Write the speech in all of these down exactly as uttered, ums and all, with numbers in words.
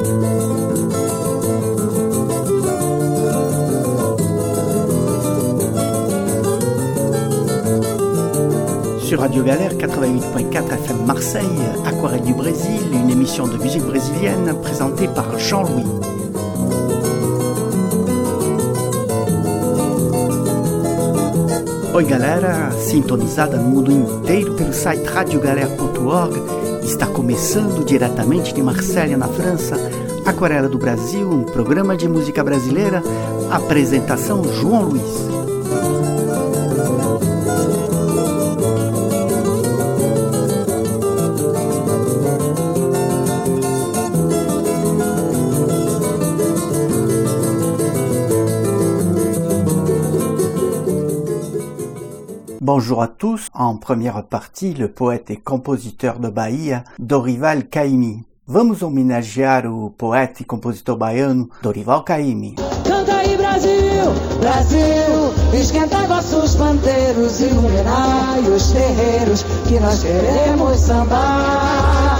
Sur Radio Galère quatre-vingt-huit point quatre F M Marseille, Aquarelle du Brésil, une émission de musique brésilienne présentée par Jean-Louis. Oi galera, sintonizada no mundo inteiro pelo site radio galera ponto org, está começando diretamente de Marselha, na França, Aquarela do Brasil, um programa de música brasileira, apresentação João Luiz. Bonjour à tous. En première partie, le poète et compositeur de Bahia, Dorival Caymmi. Vamos homenagear o poeta e compositor baiano, Dorival Caymmi. Canta aí Brasil, Brasil, esquenta vossos pandeiros, iluminai os terreiros, que nós queremos sambar.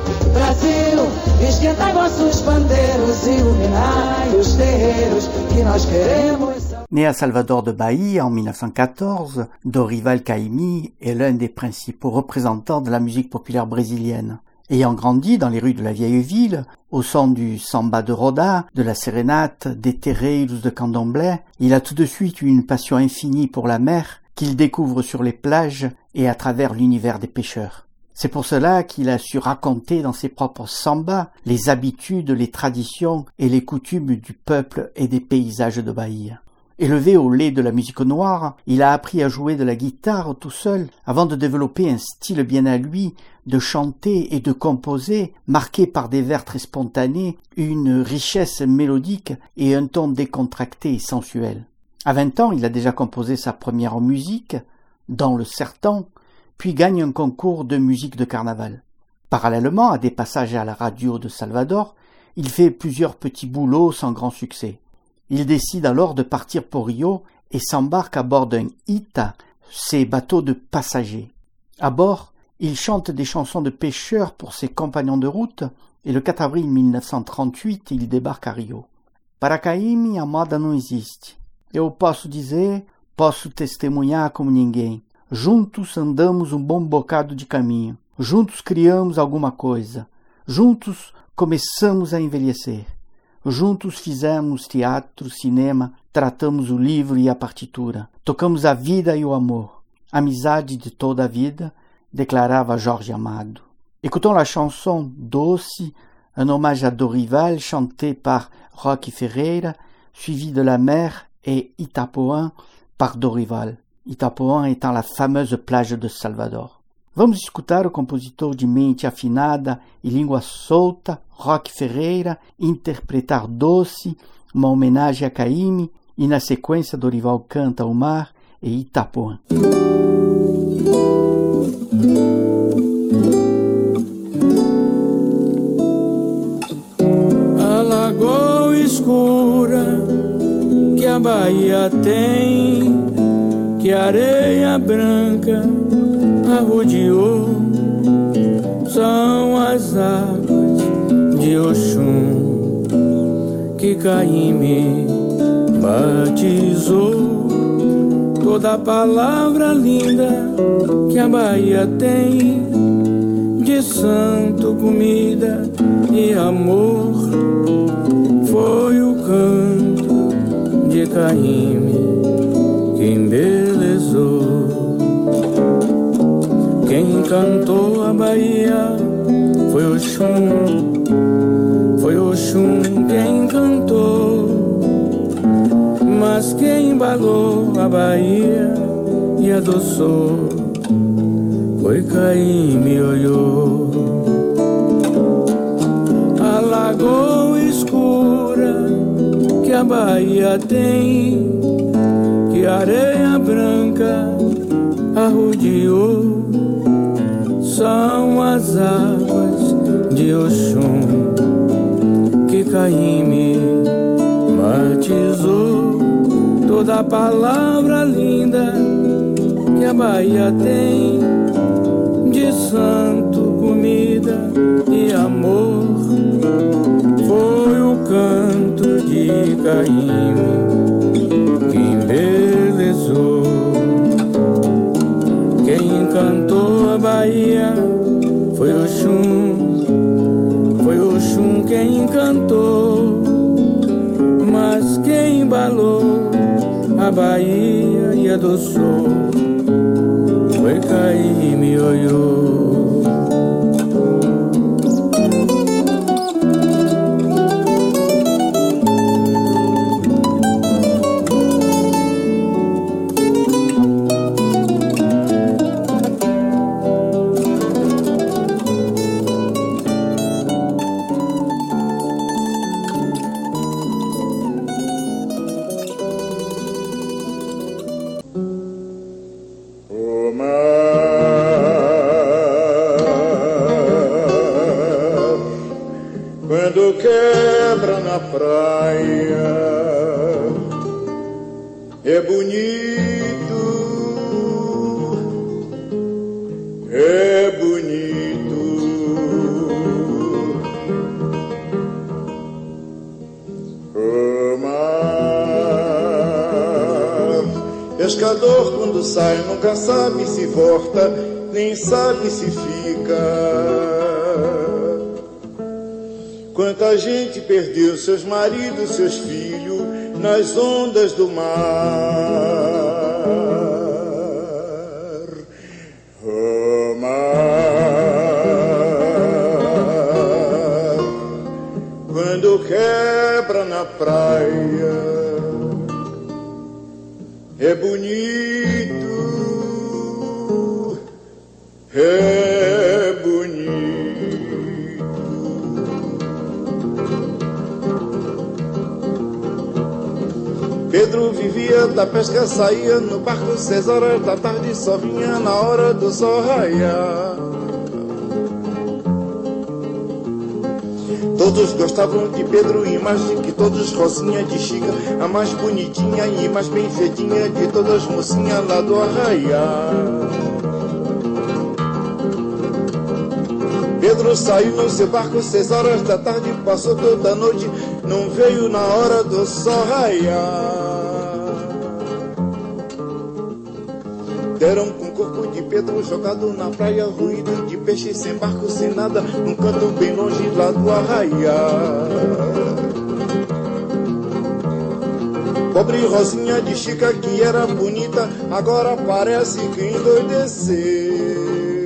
Brasil, esquenta vossos pandeiros, iluminai os terreiros, que nós queremos sambar. Né à Salvador de Bahia en dix-neuf cent quatorze, Dorival Caymmi est l'un des principaux représentants de la musique populaire brésilienne. Ayant grandi dans les rues de la vieille ville, au son du samba de Roda, de la sérénate, des terreiros de Candomblé, il a tout de suite eu une passion infinie pour la mer qu'il découvre sur les plages et à travers l'univers des pêcheurs. C'est pour cela qu'il a su raconter dans ses propres sambas les habitudes, les traditions et les coutumes du peuple et des paysages de Bahia. Élevé au lait de la musique noire, il a appris à jouer de la guitare tout seul avant de développer un style bien à lui, de chanter et de composer, marqué par des vers très spontanés, une richesse mélodique et un ton décontracté et sensuel. À vingt ans, il a déjà composé sa première musique, dans le Sertão, puis gagne un concours de musique de carnaval. Parallèlement à des passages à la radio de Salvador, il fait plusieurs petits boulots sans grand succès. Il décide alors de partir pour Rio et s'embarque à bord d'un Ita, ces bateaux de passagers. À bord, il chante des chansons de pêcheurs pour ses compagnons de route et le quatre avril dix-neuf cent trente-huit, il débarque à Rio. Para Caymmi, a moda não existe. Eu posso dizer, posso testemunhar como ninguém. Juntos andamos um bom bocado de caminho. Juntos criamos alguma coisa. Juntos começamos a envelhecer. Juntos fizemos teatro, cinema, tratamos o livro e a partitura. Tocamos a vida e o amor. Amizade de toda a vida, déclarava Jorge Amado. Écoutons la chanson Doce, un hommage à Dorival chanté par Roque Ferreira, suivi de La Mer et Itapuã par Dorival. Itapuã étant la fameuse plage de Salvador. Vamos escutar o compositor de mente afinada e língua solta, Roque Ferreira, interpretar Doce, uma homenagem a Caymmi, e na sequência Dorival canta O Mar e Itapuã. A lagoa escura que a Bahia tem, que a areia branca arrodeou, são as águas de Oxum que Caymmi batizou. Toda palavra linda que a Bahia tem, de santo, comida e amor, foi o canto de Caymmi que embelezou. Quem cantou a Bahia foi Oxum, foi Oxum quem cantou. Mas quem embalou a Bahia e adoçou foi Caymmi Oiô. A lagoa escura que a Bahia tem, que a areia branca arrodeou, são as águas de Oxum que Caymmi batizou. Toda palavra linda que a Bahia tem, de santo, comida e amor, foi Caíme que embelezou. Quem encantou a Bahia foi Oxum, foi Oxum quem encantou. Mas quem embalou a Bahia e adoçou foi Caíme Ioiô. Quando quebra na praia é bonito, é bonito. O mar, pescador quando sai nunca sabe se volta, nem sabe se fica. Quanta gente perdeu seus maridos, seus filhos nas ondas do mar. O mar, quando quebra na praia, é bonito, é bonito. Pedro vivia da pesca, saía no barco seis horas da tarde, só vinha na hora do sol raiar. Todos gostavam de Pedro e mais de que todos, Rosinha de Chica, a mais bonitinha e mais bem feitinha de todas, mocinha lá do arraiar. Pedro saiu no seu barco seis horas da tarde, passou toda a noite, não veio na hora do sol raiar. Deram com o corpo de Pedro jogado na praia, ruído de peixe, sem barco, sem nada, num canto bem longe lá do arraiar. Pobre Rosinha de Chica, que era bonita, agora parece que endoideceu.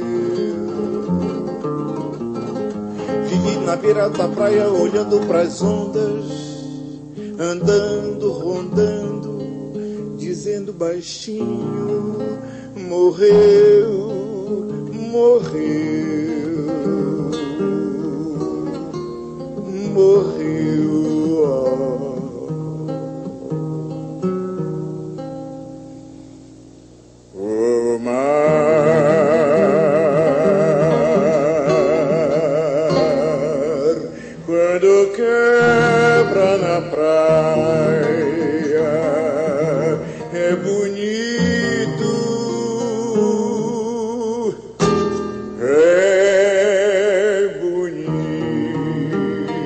Vive na beira da praia, olhando pras ondas, andando, rondando, dizendo baixinho: morreu, morreu, morreu. O mar, quando quebra na praia, é bonito, é bonito.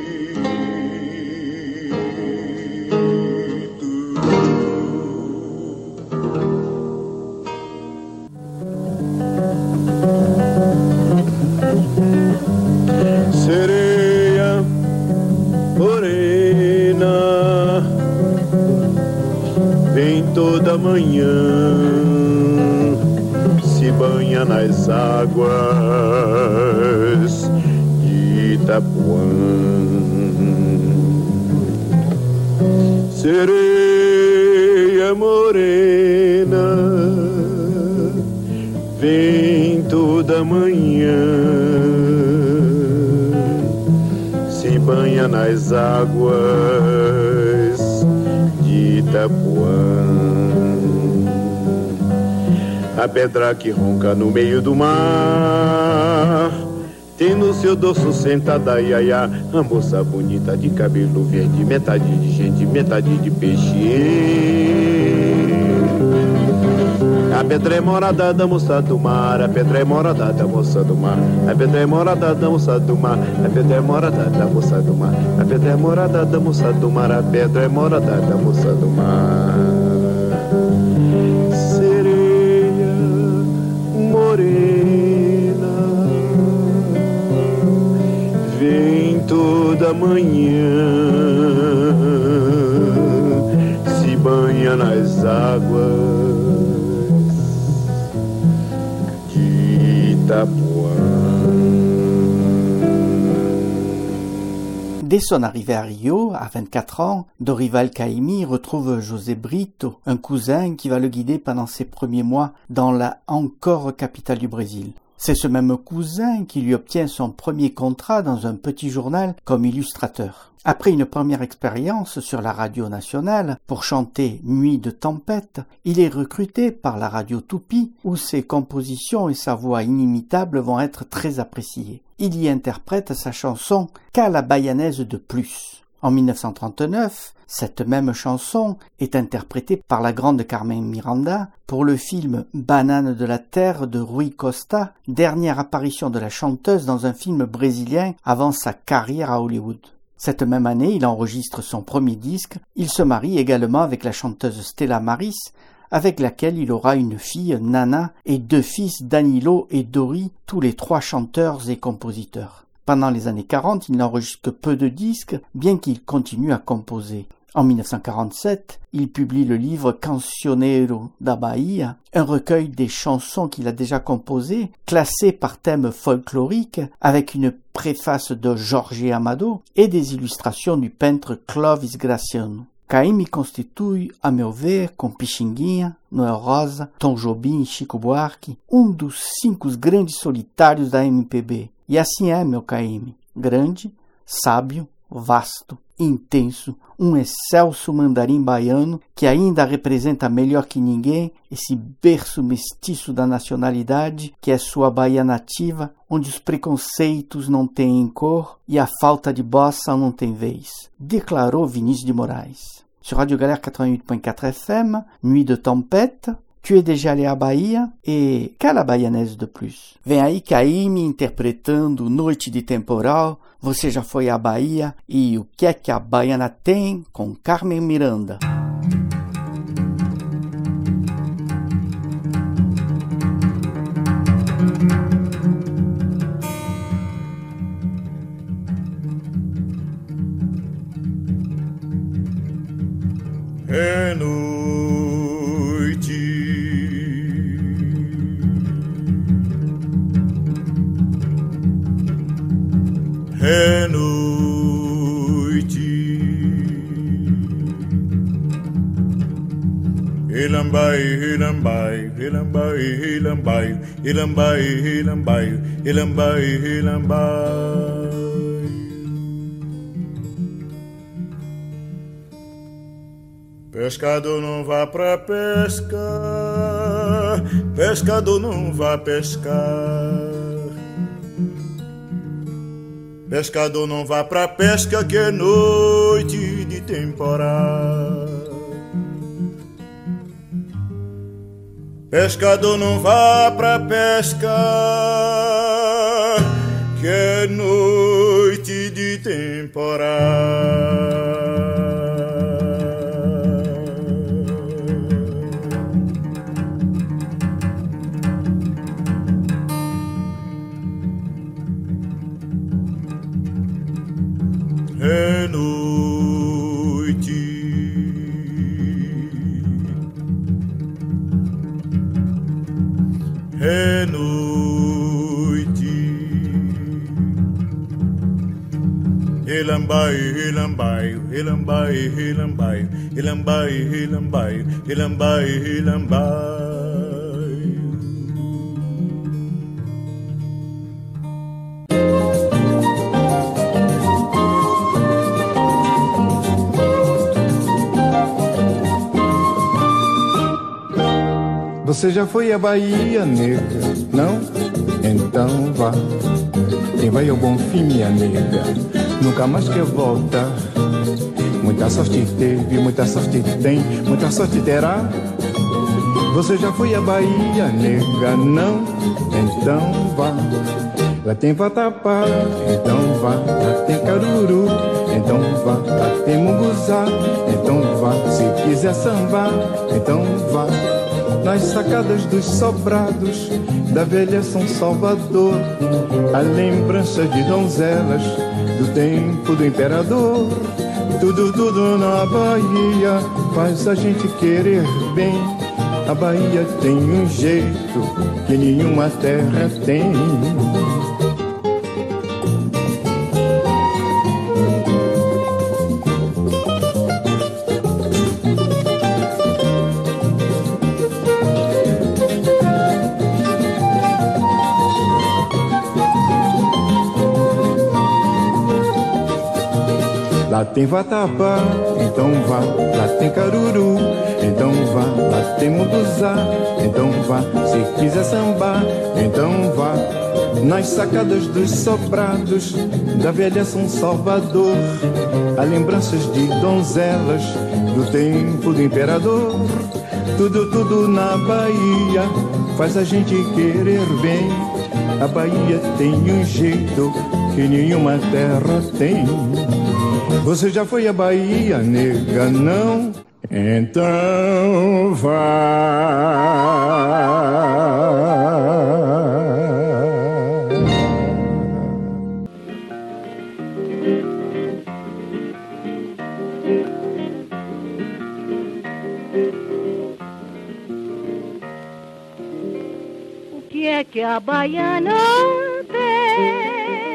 Sereia morena, vem toda manhã, se banha nas águas de Itapuã. Sereia morena, vem toda manhã, se banha nas águas de Itapuã. A pedra que ronca no meio do mar tem no seu dorso sentada iaiá a moça bonita de cabelo verde, metade de gente, metade de peixe. A pedra é morada da moça do mar, a pedra é morada da moça do mar, a pedra é morada da moça do mar, a pedra é morada da moça do mar, a pedra é morada da moça do mar, a pedra é morada da moça do mar. Sereia morena, vem toda manhã, se banha nas águas Dès son arrivée à Rio, à vingt-quatre ans, Dorival Caymmi retrouve José Brito, un cousin qui va le guider pendant ses premiers mois dans la encore capitale du Brésil. C'est ce même cousin qui lui obtient son premier contrat dans un petit journal comme illustrateur. Après une première expérience sur la radio nationale pour chanter Nuit de tempête, il est recruté par la radio Tupi où ses compositions et sa voix inimitable vont être très appréciées. Il y interprète sa chanson « Qu'à la bayanaise de plus ». En mille neuf cent trente-neuf, cette même chanson est interprétée par la grande Carmen Miranda pour le film Banane de la Terre de Rui Costa, dernière apparition de la chanteuse dans un film brésilien avant sa carrière à Hollywood. Cette même année, il enregistre son premier disque. Il se marie également avec la chanteuse Stella Maris, avec laquelle il aura une fille, Nana, et deux fils, Danilo et Dori, tous les trois chanteurs et compositeurs. Pendant les années quarante, il n'enregistre que peu de disques, bien qu'il continue à composer. En mille neuf cent quarante-sept, il publie le livre Cancioneiro da Bahia, un recueil des chansons qu'il a déjà composées, classées par thème folklorique, avec une préface de Jorge Amado et des illustrations du peintre Clovis Graciano. Caymmi constitui, a meu ver, com Pixinguinha, Noel Rosa, Tom Jobim e Chico Buarque, um dos cinco grandes solitários da M P B. E assim é, meu Caymmi, grande, sábio, vasto, intenso, um excelso mandarim baiano que ainda representa melhor que ninguém esse berço mestiço da nacionalidade que é sua Bahia nativa, onde os preconceitos não têm cor e a falta de bossa não tem vez, declarou Vinícius de Moraes. Sur Radio Galère quatre-vingt-huit point quatre F M, Nuit de tempête, Tu es déjà allé à Bahia e Qu'à la baianaise de plus. Vem aí Caymmi interpretando Noite de Temporal, Você já foi à Bahia e O que é que a baiana tem com Carmen Miranda. É noite, é noite, Ilambai, Ilambai, Ilambai, Ilambai, Ilambai, Ilambai, Ilambai, Ilambai. Pescador não vá pra pesca, pescador não vá pescar. Pescador não vá pra pesca que é noite de temporada. Pescador não vá pra pesca que é noite de temporada. É noite, é noite, Ilambai, Ilambai, Ilambai, Ilambai, Ilambai, Ilambai, Ilambai, Ilambai. Você já foi à Bahia, nega? Não? Então vá. Quem vai ao Bom Fim, minha nega, nunca mais quer voltar. Muita sorte teve, muita sorte tem, muita sorte terá. Você já foi à Bahia, nega? Não? Então vá. Lá tem vatapá, então vá. Lá tem caruru, então vá. Lá tem munguzá, então vá. Se quiser sambar, então vá. Nas sacadas dos sobrados da velha São Salvador, a lembrança de donzelas do tempo do imperador. Tudo, tudo na Bahia faz a gente querer bem. A Bahia tem um jeito que nenhuma terra tem. Lá tem vatapá, então vá. Lá tem caruru, então vá. Lá tem munduzá, então vá. Se quiser sambar, então vá. Nas sacadas dos sobrados da velha São Salvador, há lembranças de donzelas do tempo do imperador. Tudo, tudo na Bahia faz a gente querer bem. A Bahia tem um jeito que nenhuma terra tem. Você já foi à Bahia, nega? Não? Então vá. O que é que a baiana tem?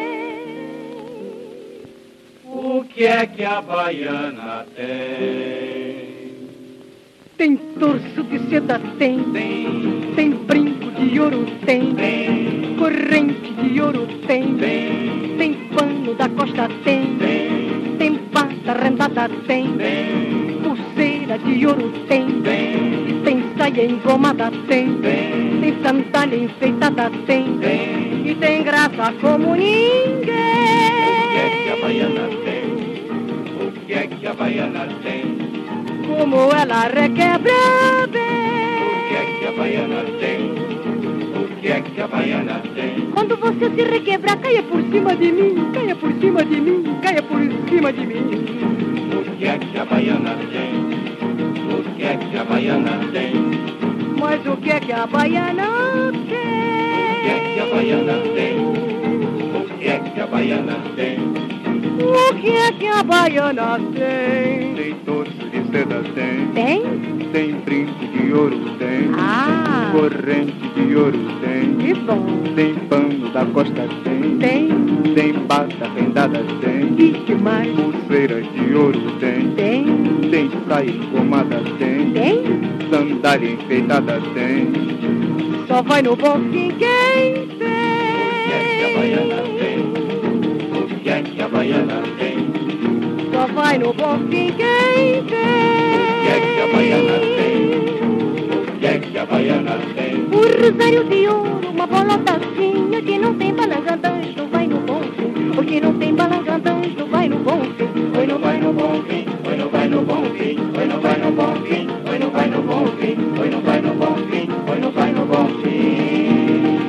O que é que a baiana tem? Tem torso de seda, tem. Tem, Tem brinco de ouro, tem. tem, Corrente de ouro, tem. tem, Tem pano da costa, tem. tem, Tem pata rendada, tem. tem, Pulseira de ouro, tem. tem, E tem saia engomada, tem. tem, Tem sandália enfeitada, tem. tem. E tem graça como ninguém. O que é que a baiana tem? O que é que a baiana tem? Como ela requebra bem. O que é que a baiana tem? O que é que a baiana tem? Quando você se requebrar, caia por cima de mim, caia por cima de mim, caia por cima de mim. O que é que a baiana tem? O que é que a baiana tem? Mas o que é que a baiana O que é que a tem? baiana tem? O que é que a baiana tem? O que é que a baiana tem? Tem torso de seda, tem. Tem? Tem brinco de ouro, tem. Ah, Corrente de ouro, tem. que bom. Tem pano da costa, tem. Tem? Tem pata rendada, tem. E que mais? Pulseira de ouro, tem. Tem? Tem saia engomada, tem. Tem? Sandália enfeitada, tem. Só vai no bom fim quem O que é que a baiana tem. tem? O que é que a baiana tem? Só vai no bom fim quem tem. O que é que a baiana tem? O que é que a baiana tem? O rosário de ouro, uma bolotacinha que não tem balangandãs, não vai no bom fim. O que não tem balangandãs, não vai no bom fim. Oi, não vai no bom fim, oi, não vai no bom fim, oi, não vai no bom fim, oi, não vai no bom fim, oi, não vai no bom fim, oi, não vai no bom fim.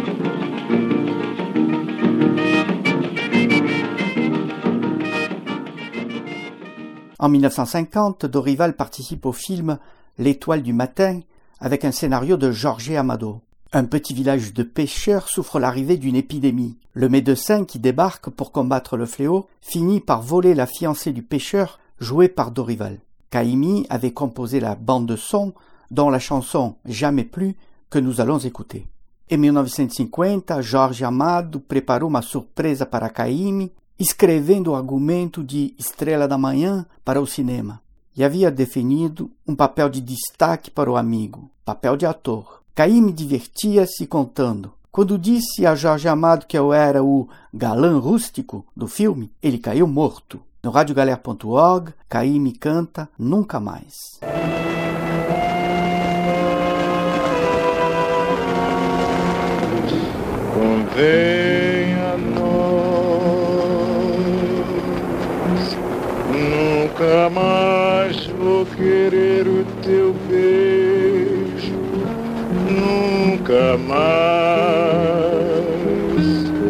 En mille neuf cent cinquante, Dorival participe au film L'Étoile du matin avec un scénario de Jorge Amado. Un petit village de pêcheurs souffre l'arrivée d'une épidémie. Le médecin qui débarque pour combattre le fléau finit par voler la fiancée du pêcheur jouée par Dorival. Caymmi avait composé la bande son dont la chanson Jamais plus que nous allons écouter. Em mille novecentos e cinquenta, Jorge Amado preparou uma surpresa para Caymmi, escrevendo o argumento de Estrela da Manhã para o cinema. E havia definido um papel de destaque para o amigo, papel de ator. Caymmi divertia-se contando. Quando disse a Jorge Amado que eu era o galã rústico do filme, ele caiu morto. No rádio galera ponto org, Caymmi canta Nunca Mais. Convém a nós, nunca mais vou querer o teu beijo, nunca mais,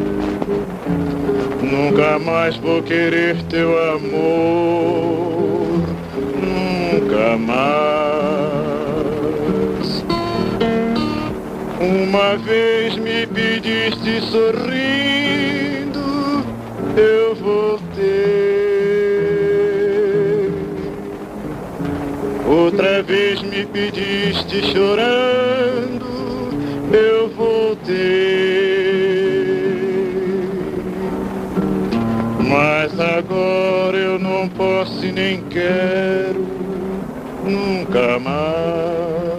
nunca mais vou querer teu amor, nunca mais. Uma vez me pediste sorrindo, eu voltei. Outra vez me pediste chorando, eu voltei. Mas agora eu não posso e nem quero nunca mais.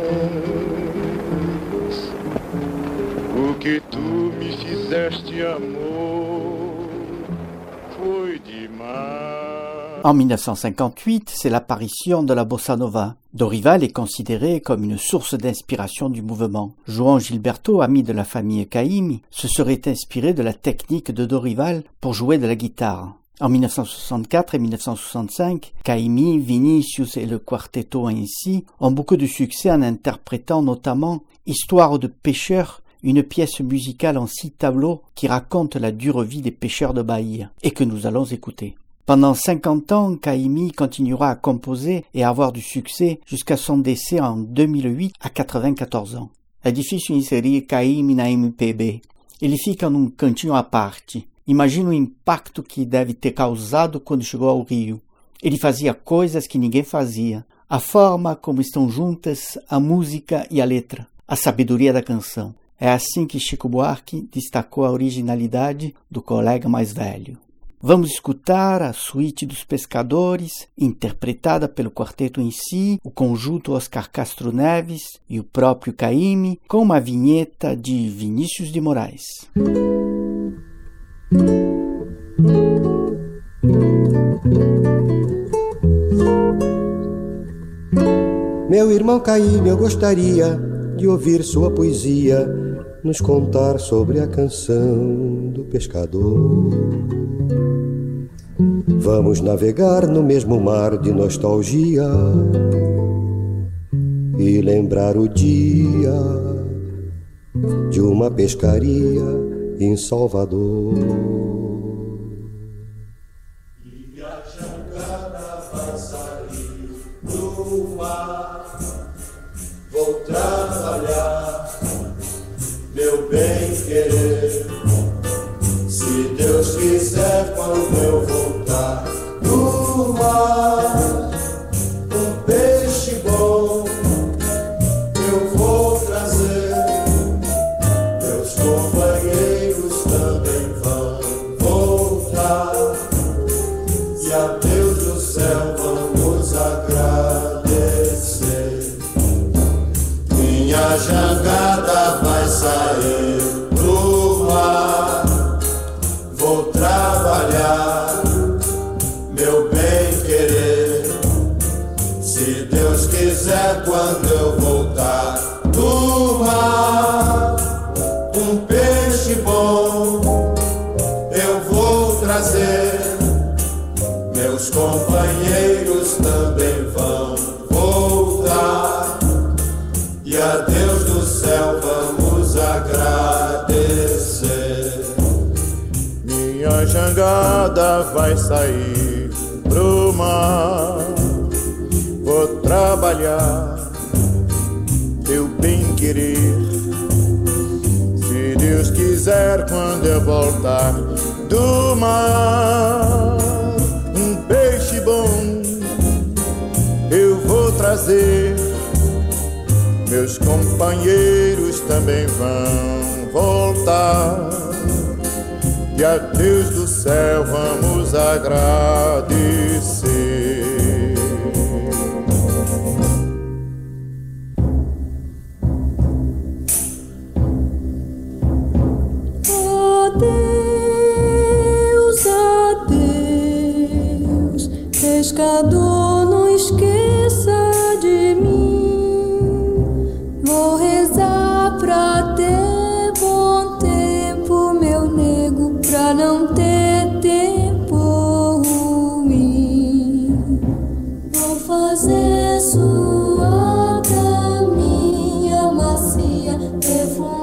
O que tu me fizeste, amor, foi demais. En mille neuf cent cinquante-huit, c'est l'apparition de la bossa nova. Dorival est considéré comme une source d'inspiration du mouvement. João Gilberto, ami de la famille Caymmi, se serait inspiré de la technique de Dorival pour jouer de la guitare. En mille neuf cent soixante-quatre et mille neuf cent soixante-cinq, Caymmi, Vinicius et le quartetto ainsi ont beaucoup de succès en interprétant notamment Histoire de pêcheurs, une pièce musicale en six tableaux qui raconte la dure vie des pêcheurs de Bahia et que nous allons écouter. Pendant cinquante ans, Caymmi continuera à composer et à avoir du succès jusqu'à son décès en deux mille huit à quatre-vingt-quatorze ans. É difícil inserir Caymmi na M P B. Ele fica num cantinho à parte. Imagina o impacto que deve ter causado quando chegou ao Rio. Ele fazia coisas que ninguém fazia. A forma como estão juntas a música e a letra. A sabedoria da canção. É assim que Chico Buarque destacou a originalidade do colega mais velho. Vamos escutar a Suíte dos Pescadores, interpretada pelo quarteto em si, o conjunto Oscar Castro Neves e o próprio Caymmi, com uma vinheta de Vinícius de Moraes. Meu irmão Caymmi, eu gostaria de ouvir sua poesia nos contar sobre a canção do pescador. Vamos navegar no mesmo mar de nostalgia e lembrar o dia de uma pescaria em Salvador. E a jangada vai sair do mar. Vou trabalhar, meu bem querer. Se Deus quiser, quando eu voltar do mar, um peixe bom eu vou trazer. Meus companheiros também vão voltar, e a Deus do céu vamos agradecer. Minha jangada vai sair pro mar. Vou trabalhar, meu bem querer. Se Deus quiser, quando eu voltar do mar, um peixe bom eu vou trazer. Meus companheiros também vão voltar, e a Deus do céu vamos agradecer. Minha jangada vai sair pro mar. Vou trabalhar, meu bem querer. Se Deus quiser, quando eu voltar do mar, um peixe bom eu vou trazer. Meus companheiros também vão voltar, e a Deus do céu vamos agradecer. Adeus, adeus, pescador, não esqueça de mim. Vou rezar pra ter bom tempo, meu nego, pra não ter tempo ruim. Vou fazer sua caminha macia, perfumada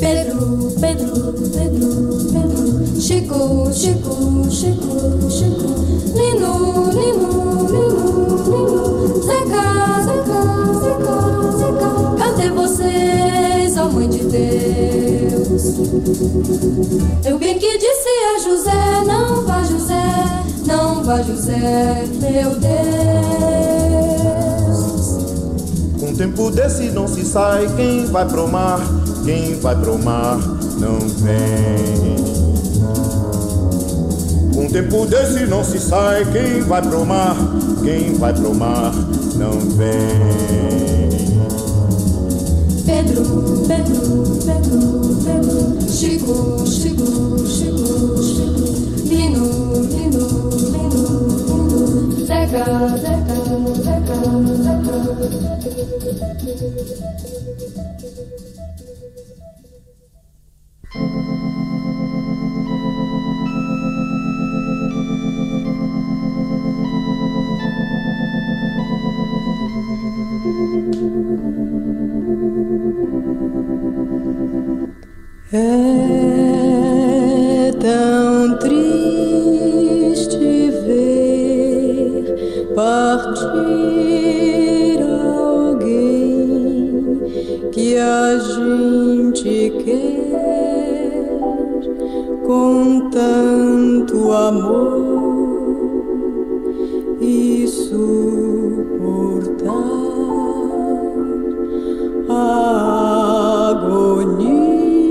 Pedro, Pedro, Pedro, Pedro, Chico, Chico, Chico, Chico, Lino, Lino, Lino, Lino, Zeca, Zeca, Zeca, Zeca, cadê vocês, ó Mãe de Deus? Eu bem que disse a José, não vá José, não vá José, meu Deus. Com tempo desse não se sai, quem vai pro mar, quem vai pro mar não vem. Com tempo desse não se sai, quem vai pro mar, quem vai pro mar não vem. Pedro, Pedro, Pedro, Pedro, Chico, Chico, Chico, Chico, Lino, Lino, Lino, Lino, Zeca, Zeca, Zeca, Zeca. É tão triste ver partir alguém que a gente quer com tanto amor e suportar a agonia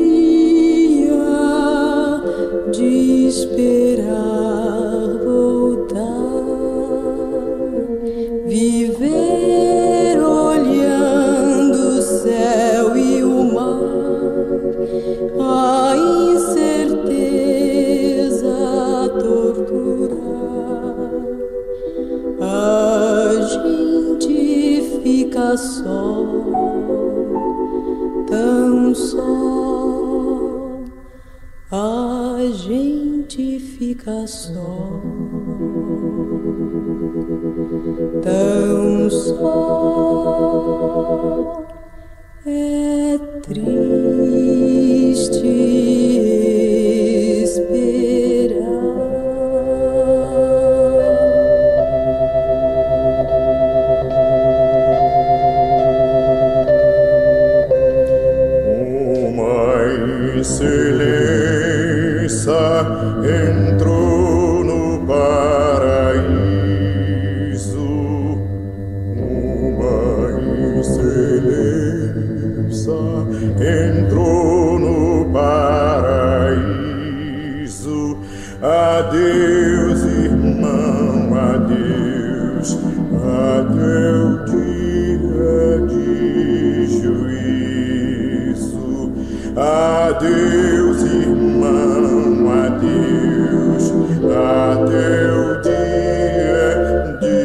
de esperar voltar, viver olhando o céu e o mar, a incerteza torturar. A gente fica só, tão só, a gente fica só, tão só, é triste esperar. Excelência entrou no paraíso, uma excelência entrou no paraíso. Adeus, irmão, adeus, até o dia de juízo. Adeus, irmão, adeus, até o dia de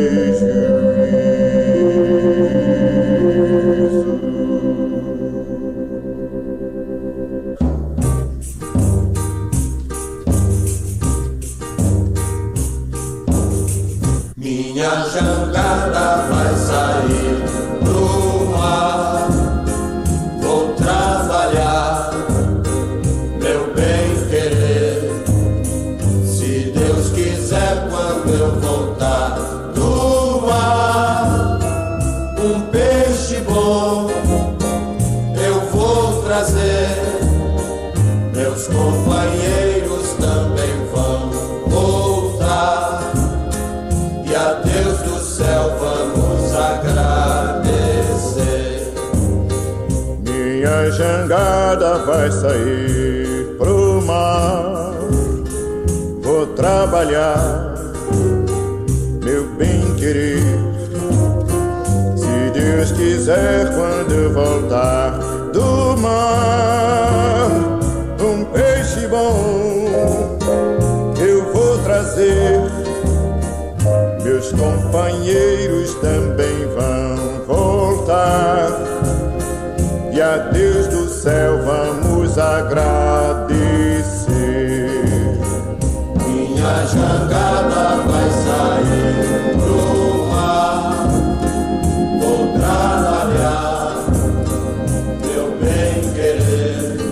juízo. Minha jangada vai sair pro mar, vou trabalhar, meu bem querer. Se Deus quiser, quando eu voltar do mar, um peixe bom eu vou trazer. Meus companheiros também vão voltar, e a Deus do céu vamos agradecer. Minha jangada vai sair pro mar, vou trabalhar, meu bem querer. Se Deus quiser, quando eu voltar do mar, um peixe bom eu vou trazer. Meus companheiros também vão voltar, e a Deus do céu vamos agradecer. Minha jangada vai sair pro mar, vou trabalhar, meu bem querer.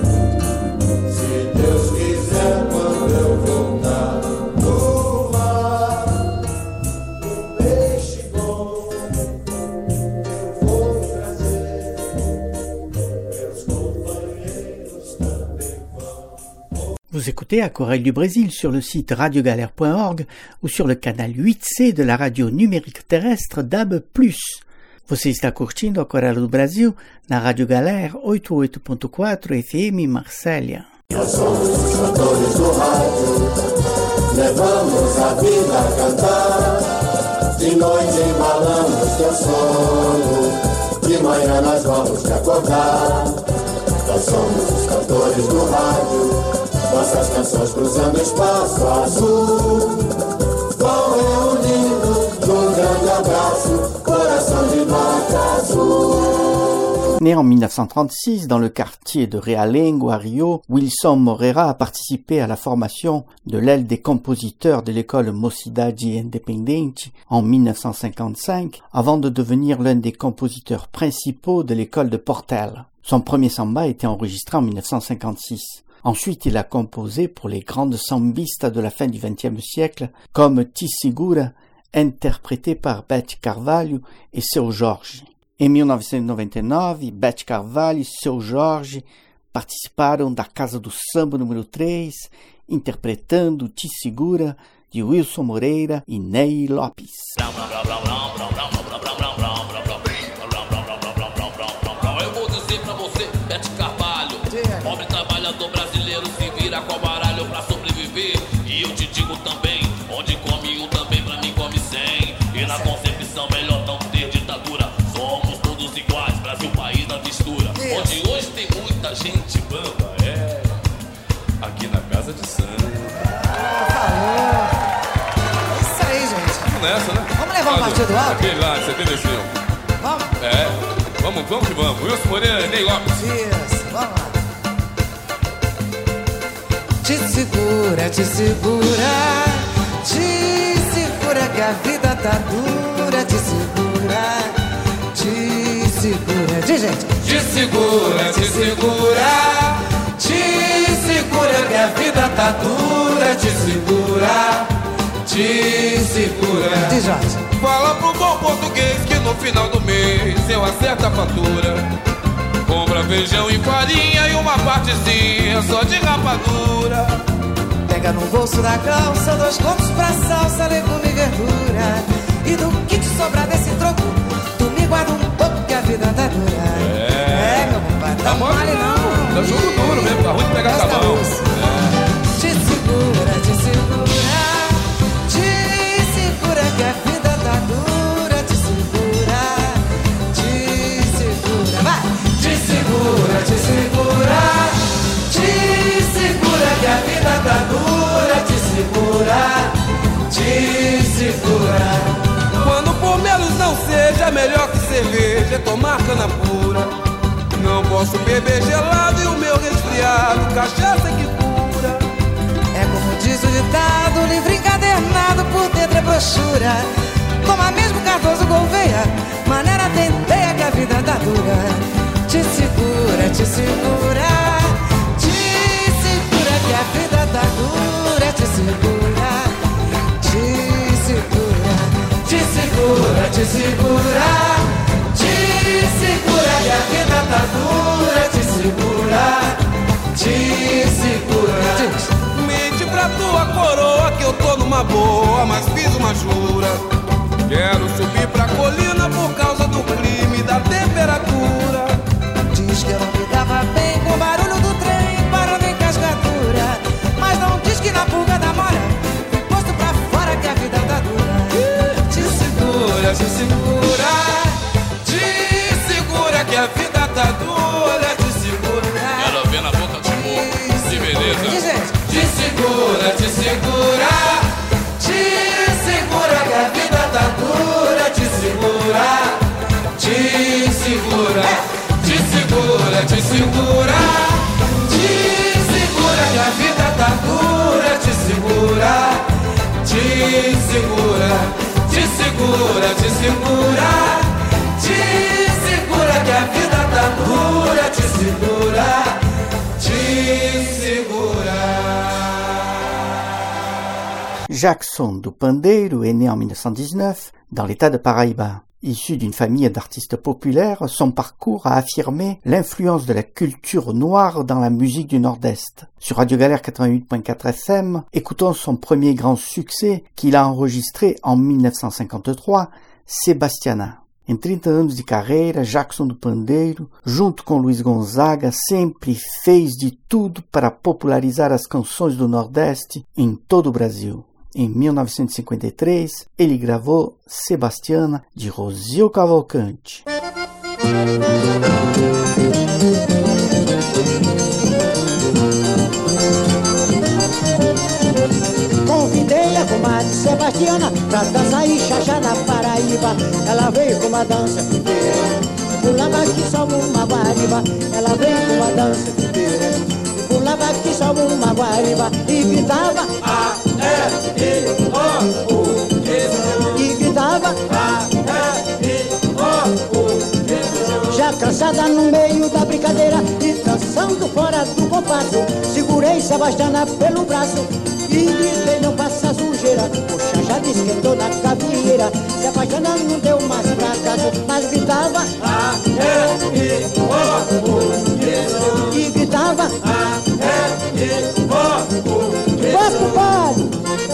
Vous écoutez Aquarelle du Brésil sur le site radio galère point org ou sur le canal huit C de la radio numérique terrestre D A B plus. Você está curtindo Aquarela do Brasil na Rádio Galera oitenta e oito ponto quatro F M Marsella. Nós somos os cantores do rádio, levamos a vida a cantar. De noite embalamos teu sono, de manhã nós vamos te acordar. Nós somos os cantores do rádio, nossas canções cruzando espaço azul. Vão reunindo num grande abraço, coração de nota azul. Né en mille neuf cent trente-six dans le quartier de Realengo à Rio, Wilson Moreira a participé à la formation de l'aile des compositeurs de l'école Mocidade Independente en mille neuf cent cinquante-cinq, avant de devenir l'un des compositeurs principaux de l'école de Portel. Son premier samba a été enregistré en mille neuf cent cinquante-six. Ensuite, il a composé pour les grandes sambistas de la fin du vingtième siècle, comme Ti Segura, interprété par Beth Carvalho et Seu Jorge. Em mille neuf cent noventa e nove, Beth Carvalho e Seu Jorge participaram da Casa do Samba número três, interpretando Ti Segura, de Wilson Moreira e Ney Lopes. Eu vou dizer pra você, Beth Carvalho, pobre trabalhador brasileiro se vira com baralho pra sobreviver. E eu te digo também, onde come um também pra mim come cem. E na concepção melhor não ter ditadura. Somos todos iguais, Brasil país da mistura. Onde hoje tem muita gente bamba, é aqui na casa de samba. É isso aí, gente. Vamos nessa, né? Vamos levar um partido alto? Aquele lá, setenta e cinco. Vamos? É, vamos, vamos que vamos. Wilson Moreira, Ney Lopes. Isso, vamos lá. Te segura, te segura, te segura que a vida tá dura. Te segura, te segura. Diz, gente. Te segura, te segura, te segura que a vida tá dura. Te segura, te segura. Diz, Jorge. Fala pro bom português que no final do mês eu acerto a fatura. Compra feijão e farinha e uma partezinha só de rapadura. Pega no bolso da calça dois contos pra salsa, legume e verdura. E do que te sobrar desse troco, tu me guarda um pouco que a vida tá dura. É, é meu compadre, tá mole não. Tá jogo duro mesmo, tá ruim de pegar com a mão. É. Te segura, te segura, te segura que a vida tá dura. Te segura, te segura, vai. Te segura, te segura, te segura que a vida tá dura. Te segura, te segura. Quando por menos não seja, melhor que cerveja é tomar cana pura. Não posso beber gelado e o meu resfriado, cachaça que cura. É como diz o ditado, livro encadernado, por dentro é brochura. Toma mesmo Cardoso Gouveia, maneira tenteia que a vida tá dura. Te segura, te segura, te segura que a vida tá dura. Te segura, te segura, te segura, te segura, te segura que a vida tá dura. Te segura, te segura. Mente pra tua coroa que eu tô numa boa, mas fiz uma jura. Quero subir pra colina por causa do clima e da temperatura. Diz que eu não me dava bem com o barulho do trem parando em cascadura. Mas não diz que na pulga da mora fui posto pra fora que a vida tá dura. Te segura, te segura, te segura que a vida tá dura. Te segura. Quero ver na boca do mundo, que beleza. Te segura, te segura, te segura que a vida tá dura. Te segura, te segura. Te segura, te segura, te segura que a vida tá dura. Te segura, te segura, te segura, te segura, te segura que a vida tá dura. Te segura, te segura. Jackson do Pandeiro est né en mille neuf cent dix-neuf dans l'état de Paraíba. Issu d'une famille d'artistes populaires, son parcours a affirmé l'influence de la culture noire dans la musique du Nord-Est. Sur Radio Galère quatre-vingt-huit virgule quatre F M, écoutons son premier grand succès qu'il a enregistré en mille neuf cent cinquante-trois, Sebastiana. Em trinta anos de carreira, Jackson do Pandeiro, junto com Luiz Gonzaga, sempre fez de tudo para popularizar as canções do Nordeste em todo o Brasil. Em mil novecentos e cinquenta e três, ele gravou Sebastiana, de Rosio Cavalcante. Convidei a comadre Sebastiana pra dançar e xaxá na Paraíba. Ela veio com uma dança inteira, pulava que só uma guariba. Ela veio com uma dança inteira, pulava que só uma guariba. E gritava A, E, I, O, U, e gritava A, E, I, O, U. Já cansada no meio da brincadeira e dançando fora do compasso, segurei Sebastiana pelo braço e gritei, não faça sujeira. O xaxá esquentou na cavieira. Sebastiana não deu mais fracasso, mas gritava A, E, I, O, U, e gritava A, E, I, O, U. Vai pro baile!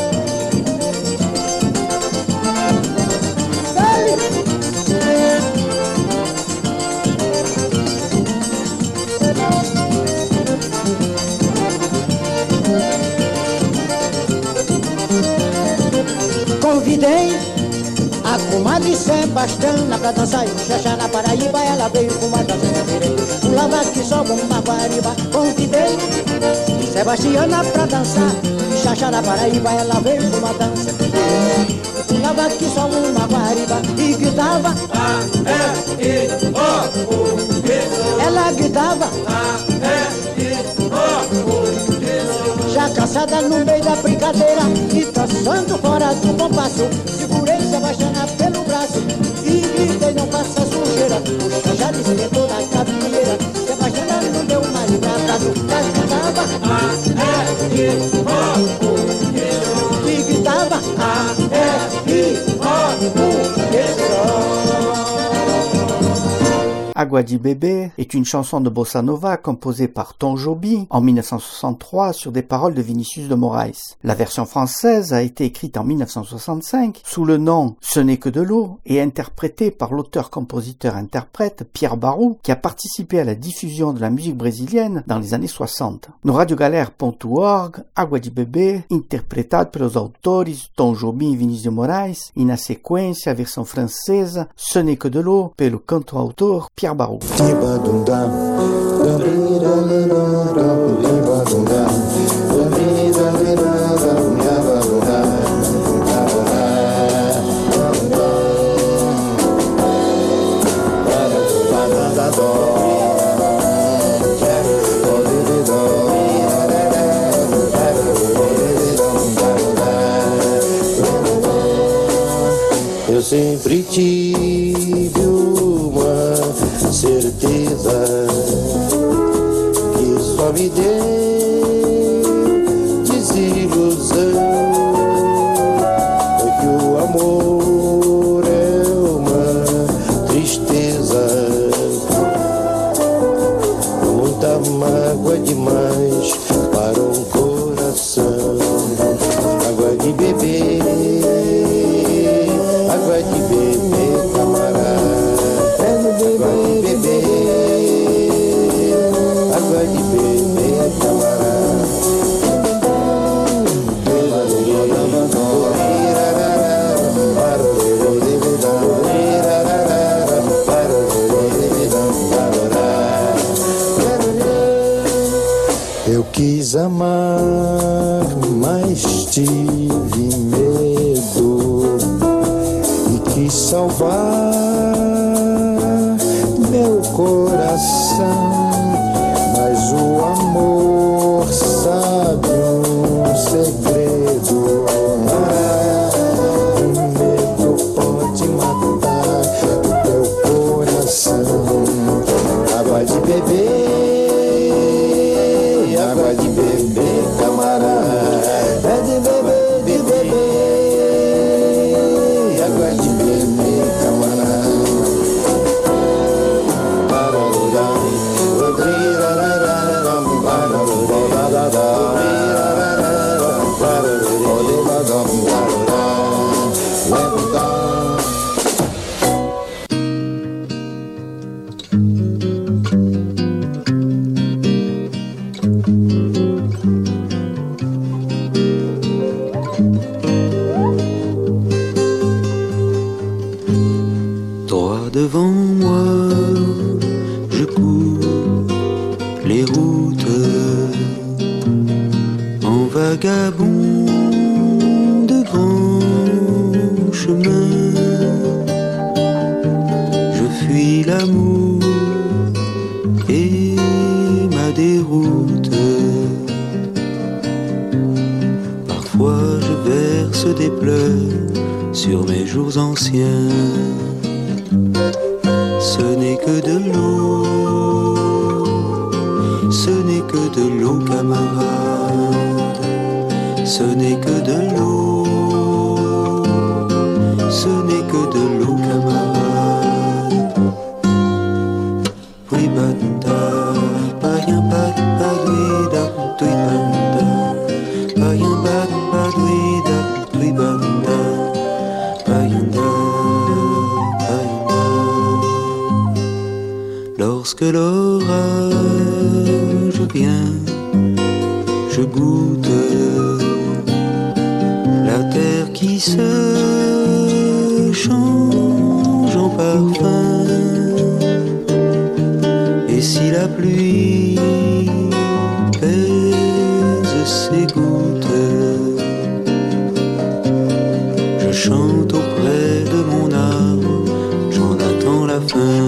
Convidei a comadre Sebastiana pra dançar e o xaxá na Paraíba. Ela veio com uma dança inteira, pulava que só uma guariba. Convidei Sebastiana pra dançar e xaxá na Paraíba. Ela veio com uma dança inteira, pulava que só uma guariba. E gritava A, E, I, O, U. Ela gritava A, E, I, O, U. Já cansada no meio da brincadeira e dançando fora do compasso, segurei Sebastiana pelo braço e gritei, não faça sujeira. O xaxá esquentou na cavieira. Sebastiana não deu mais fracasso, mas gritava A, E, I, O, U. E gritava A, E, I, O, U. Água de Bebê est une chanson de bossa nova composée par Tom Jobim en mille neuf cent soixante-trois sur des paroles de Vinicius de Moraes. La version française a été écrite en mille neuf cent soixante-cinq sous le nom Ce n'est que de l'eau et interprétée par l'auteur-compositeur-interprète Pierre Barou, qui a participé à la diffusion de la musique brésilienne dans les années soixante. No radiogalère ponto org, Água de Bebê, interpretado pelos autores Tom Jobim e Vinícius de Moraes, e na sequência a versão francesa Ce n'est que de l'eau pelo canto-autor Pierre Barou. Eu sempre tive uma certeza que só me deu desilusão, é que o amor é uma tristeza, muita mágoa demais para um coração. Água de beber, água de beber, camarada, água de beber, água de beber, camarada. Eu quis amar, mas tive medo e quis salvar meu coração, mas o amor sabe um segredo. Ah, o medo pode matar o teu coração. Água de beber, água de beber, camarada, é de beber, de beber, água de beber, camarada. route, en vagabond de grands chemins. Je fuis l'amour et ma déroute. Parfois je verse des pleurs sur mes jours anciens. Ce n'est que de l'eau, ce n'est que de l'eau, camarade. Ce n'est que de l'eau, ce n'est que de l'eau, camarade. Oui, banda, païen, bad, baduida, oui, banda, païen, bad, baduida, oui, banda, païen, païen. Lorsque l'orage vient, je goûte la terre qui se change en parfum. Et si la pluie pèse ses gouttes, je chante auprès de mon arbre, j'en attends la fin.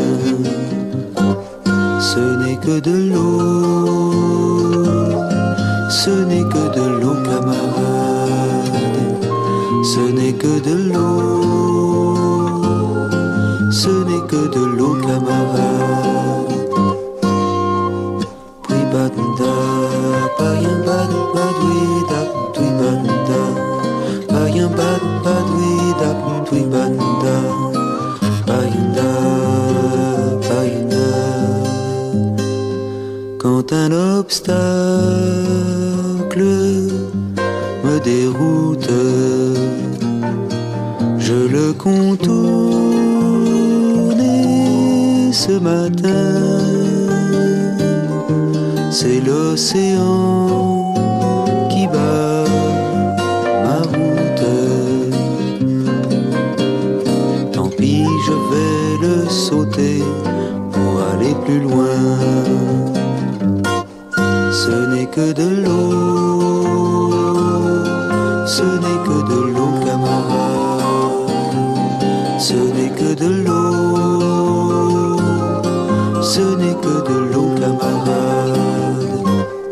Ce n'est que de l'eau, ce n'est que de l'eau, camarade. Ce n'est que de l'eau, ce n'est que de l'eau, camarade. Puis banda, païen bad, badouida, puis banda, païen bad, badouida, puis banda, païenda, païenda. Quand un obstacle me déroute, je le contourne et ce matin, c'est l'océan qui bat ma route. Tant pis, je vais le sauter pour aller plus loin. Ce n'est que de l'eau, ce n'est que de l'eau, camarade. Ce n'est que de l'eau, ce n'est que de l'eau, camarade.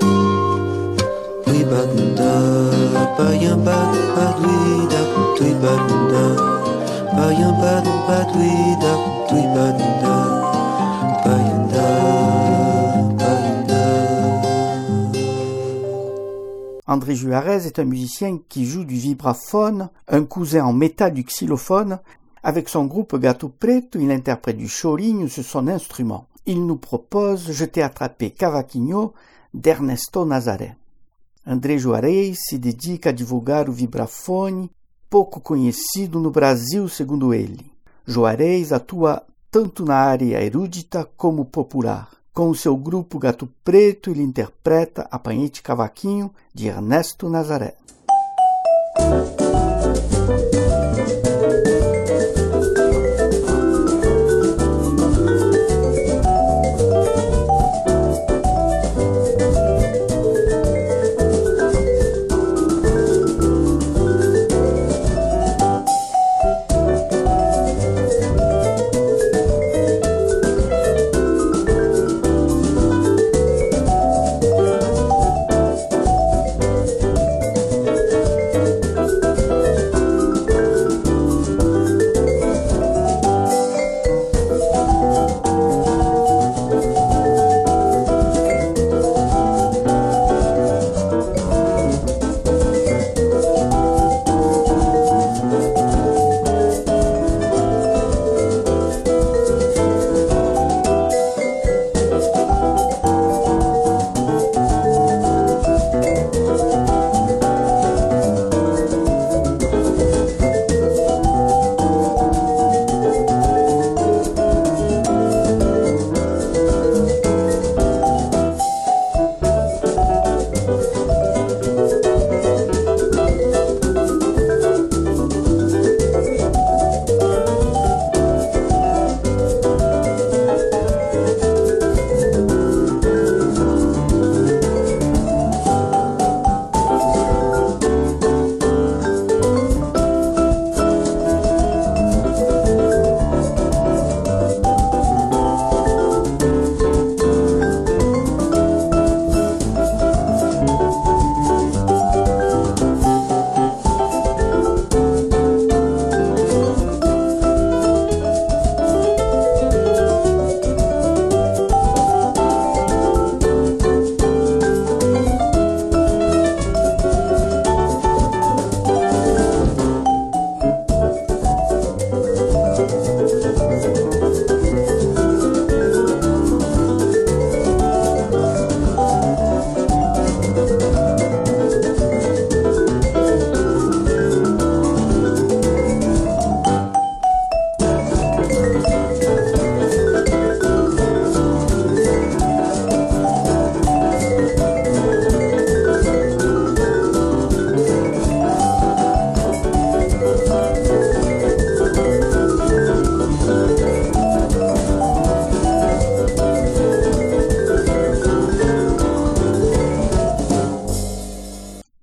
Oui, banda, païen bad, badouida, oui, banda, païen bad, badouida, oui, banda, païenda. André Juarez est un musicien qui joue du vibraphone, un cousin en métal du xylophone. Avec son groupe Gato Preto, il interprète du chorinho sur son instrument. Il nous propose « Je t'ai attrapé Cavaquinho » d'Ernesto Nazaré. André Juarez se dedica a divulgar o vibrafone, pouco conhecido no Brasil, segundo ele. Juarez atua tanto na área erudita como popular. Com o seu grupo Gato Preto, ele interpreta Apanhei-te Cavaquinho, de Ernesto Nazaré.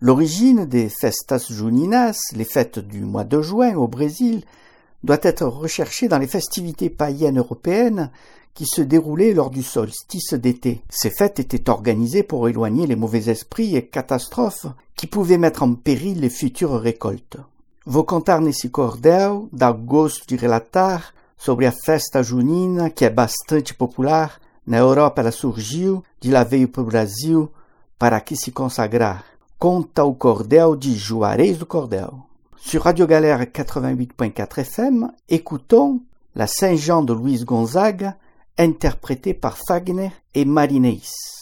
L'origine des festas juninas, les fêtes du mois de juin au Brésil, doit être recherchée dans les festivités païennes européennes qui se déroulaient lors du solstice d'été. Ces fêtes étaient organisées pour éloigner les mauvais esprits et catastrophes qui pouvaient mettre en péril les futures récoltes. Vou contar nesse cordel, dar gosto de relatar sobre a festa junina, que é bastante popular. Na Europa ela surgiu, de lá veio para o Brasil, para aqui se consagrar. Conta o cordel de Juarez do Cordel. Sur Radio Galère quatre-vingt-huit point quatre F M, écoutons la Saint-Jean de Luis Gonzaga, interprétée par Fagner et Marinês.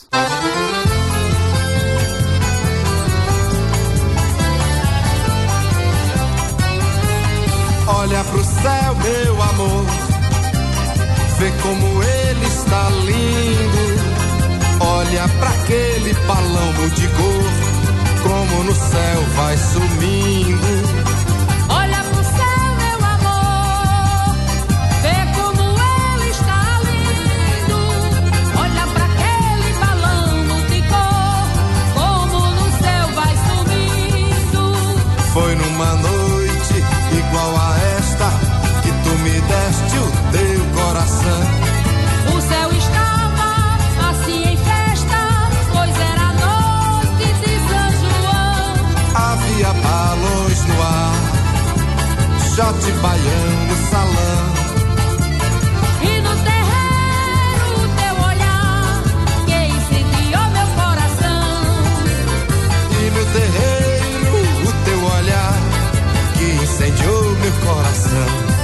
Olha pro céu, meu amor, vê como ele está lindo. Olha pra aquele palamo de cor, como no céu vai sumindo. Olha pro céu, meu amor, vê como ele está lindo. Olha pra aquele balão de cor, como no céu vai sumindo. Foi numa noite igual a esta que tu me deste o teu coração. O céu estava assim em festa, pois era noite de São João. Havia balões no ar, shot baiano no salão. E no terreiro o teu olhar que incendiou meu coração. E no terreiro o teu olhar que incendiou meu coração.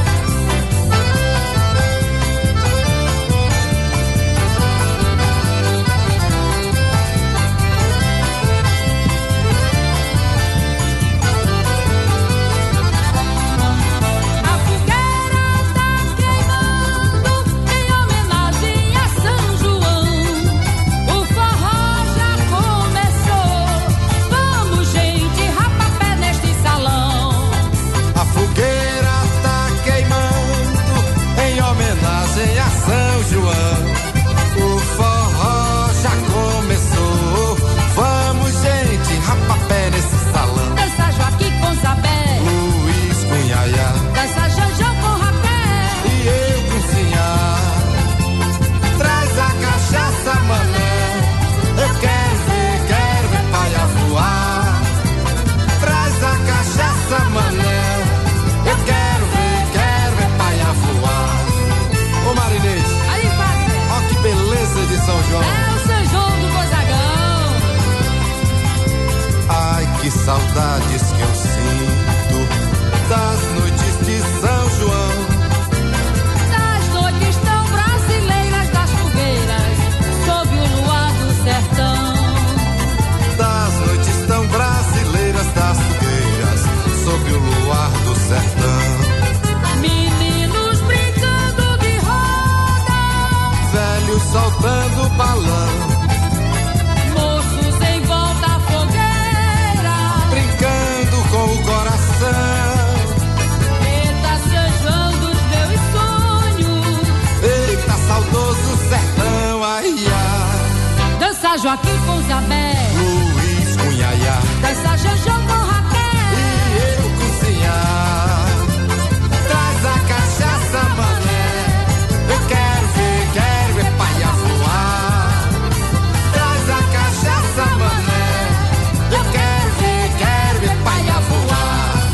Que saudades que eu sinto das noites de São João, das noites tão brasileiras, das fogueiras sob o luar do sertão, das noites tão brasileiras, das fogueiras sob o luar do sertão. Meninos brincando de roda, velhos soltando balão, com o coração. Eita, São João dos meus sonhos, eita, saudoso sertão, ai, ai. Dança Joaquim com Zabé, Luiz com Yaya, dança Janjão com Raquel, e eu cozinhar. Traz a cachaça, mané, eu quero ver, quero ver paia voar. Traz a cachaça, mané, eu quero ver, quero ver paia voar.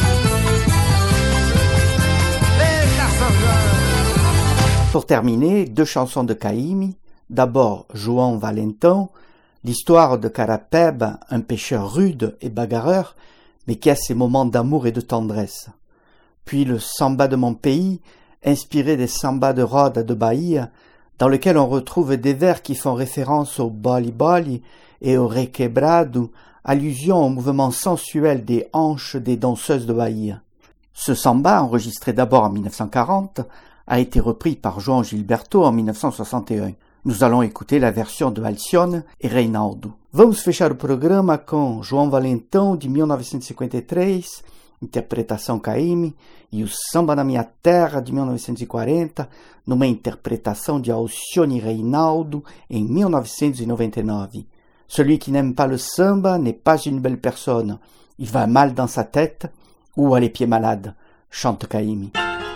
Pour terminer, deux chansons de Caymmi. D'abord, João Valentin, l'histoire de Carapeb, un pêcheur rude et bagarreur, mais qui a ses moments d'amour et de tendresse. Puis le Samba de mon pays, inspiré des sambas de Roda de Bahia, dans lequel on retrouve des vers qui font référence au boli boli et au requebrado, allusion au mouvement sensuel des hanches des danseuses de Bahia. Ce samba, enregistré d'abord en mille neuf cent quarante, a été repris par João Gilberto en mille neuf cent soixante et un. Nous allons écouter la version de Alcione e Reinaldo. Vamos fechar o programa com João Valentin, de mil novecentos e cinquenta e três, interpretação Caymmi, e o Samba na Minha Terra, de mil novecentos e quarenta, numa interpretação de Alcione e Reinaldo, em mil novecentos e noventa e nove. Celui qui n'aime pas le samba n'est pas une belle personne. Il va mal dans sa tête ou a les pieds malades, chante Caïmi.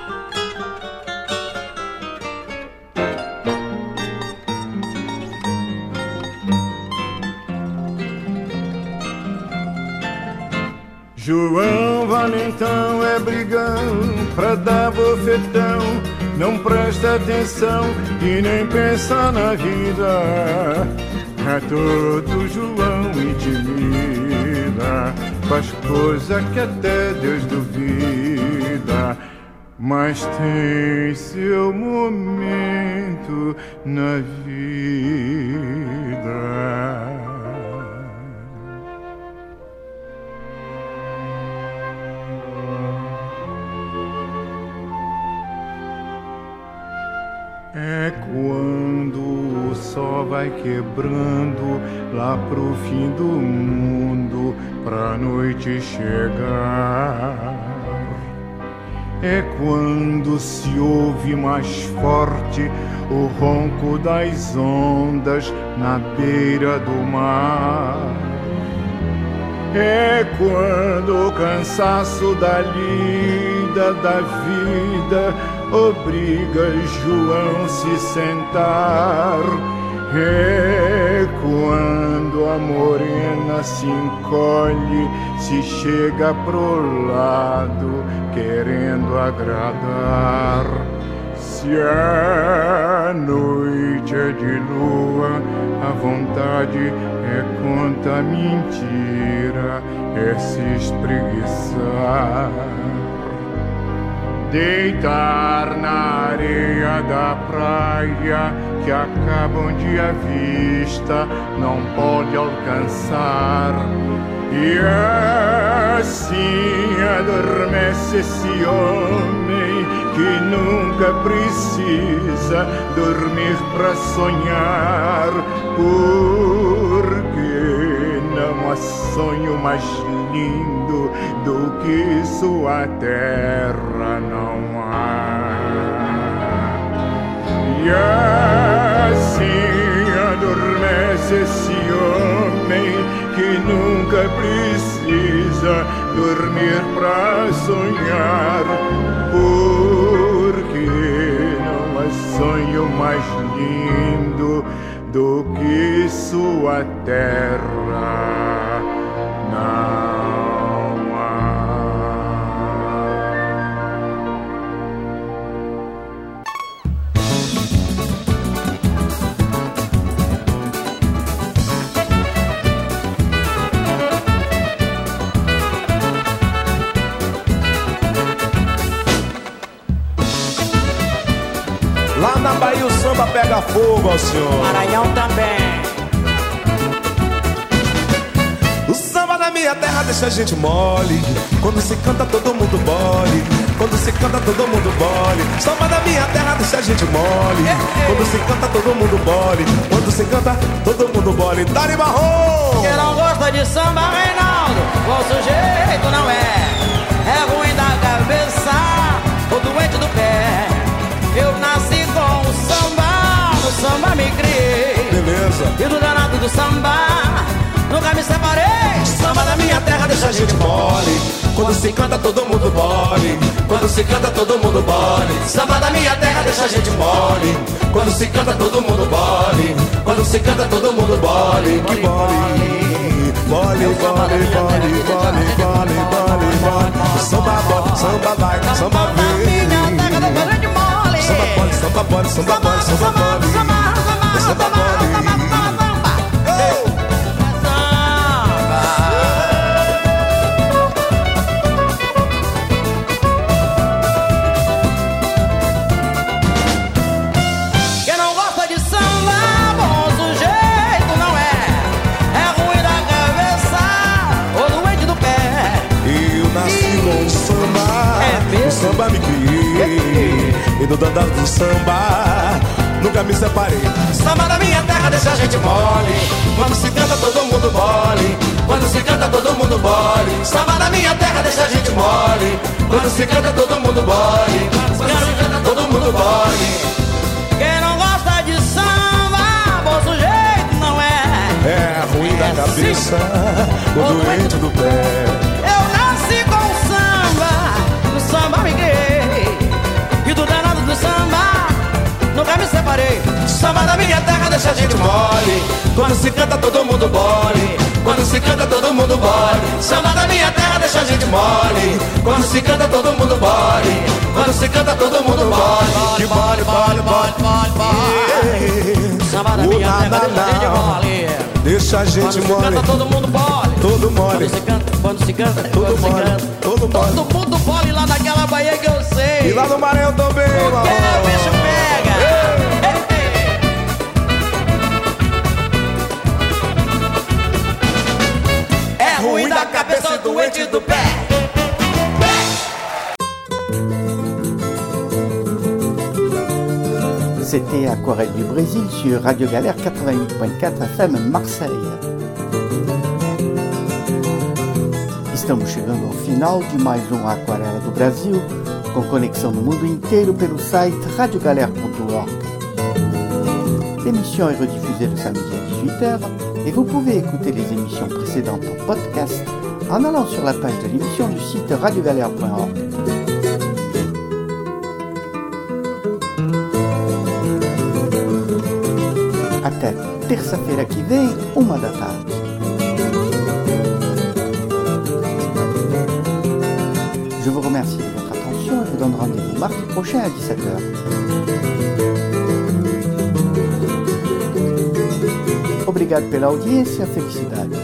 João Valentão é brigão pra dar bofetão, não presta atenção e nem pensa na vida. A todo João intimida, faz coisa que até Deus duvida, mas tem seu momento na vida. É quando o sol vai quebrando lá pro fim do mundo, pra noite chegar. É quando se ouve mais forte o ronco das ondas na beira do mar. É quando o cansaço da lida da vida obriga João se sentar. É quando a morena se encolhe, se chega pro lado querendo agradar. Se a noite é de lua, a vontade é conta mentira, é se espreguiçar. Deitar na areia da praia que acaba onde a vista não pode alcançar. E assim adormece esse homem que nunca precisa dormir pra sonhar, porque não há sonho mais lindo do que sua terra não há. E assim adormece esse homem que nunca precisa dormir pra sonhar, porque não há sonho mais lindo do que sua terra não. Lá na Bahia o samba pega fogo, ó senhor. Maranhão também. O samba da minha terra deixa a gente mole. Quando se canta todo mundo bole. Quando se canta todo mundo bole. Samba da minha terra deixa a gente mole. Quando se canta todo mundo bole. Quando se canta todo mundo bole. Dali Marrom. Quem não gosta de samba, Reinaldo, bom sujeito não é. É ruim da cabeça ou doente do pé. Eu nasci com o samba, no samba me criei. Beleza. E do danado do samba nunca me separei. Samba da minha terra deixa a gente mole. Quando se canta todo mundo bole. Quando se canta todo mundo bole. Samba da minha terra deixa a gente mole. Quando se canta todo mundo bole. Quando se canta todo mundo bole. Que bole. Bole, bole, bole, bole, bole, bole, bole. Samba bole, samba vai, samba vem. Samba bole, samba bole, samba bole, samba bole. Samba bole. Samba me criei e do dandado do samba nunca me separei. Samba da minha terra deixa a gente mole. Quando se canta todo mundo bole. Quando se canta todo mundo bole. Samba da minha terra deixa a gente mole. Quando se canta todo mundo bole. Quando se canta todo mundo bole. Quem não gosta de samba, bom sujeito não é. É ruim da cabeça, o doente do pé. Eu nasci com o samba, do samba me criei, e do danado do samba nunca me separei. Samba da minha terra deixa a gente mole, quando se canta todo mundo bole, quando se canta todo mundo bole. Samba da minha terra deixa a gente mole, quando se canta todo mundo bole, quando se canta todo mundo bole. Que bole, bole, bole, bole, bole. Samba da minha terra deixa a gente mole, deixa a gente mole. Quando se canta todo mundo bole, todo mole. Quando se canta, quando se canta, todo quando mole, se canta, todo mole. todo mundo bole lá naquela Bahia que eu sei. E lá no Maranhão também, mano. Porque o bicho pega. É ruim da cabeça, doente do pé. C'était Aquarelle du Brésil sur Radio Galère quatre-vingt-huit point quatre F M Marseille. Estamos chegando ao final de mais um Aquarela do Brasil, com conexão no mundo inteiro pelo site radio galère ponto org. L'émission est rediffusée le samedi à dix-huit heures et vous pouvez écouter les émissions précédentes en podcast en allant sur la page de l'émission du site radio galère point org. Até terça-feira que vem, uma da tarde. Je vous remercie de votre attention et vous donne rendez-vous mardi prochain à dix-sept heures. Obrigado pela audiência, felicidade.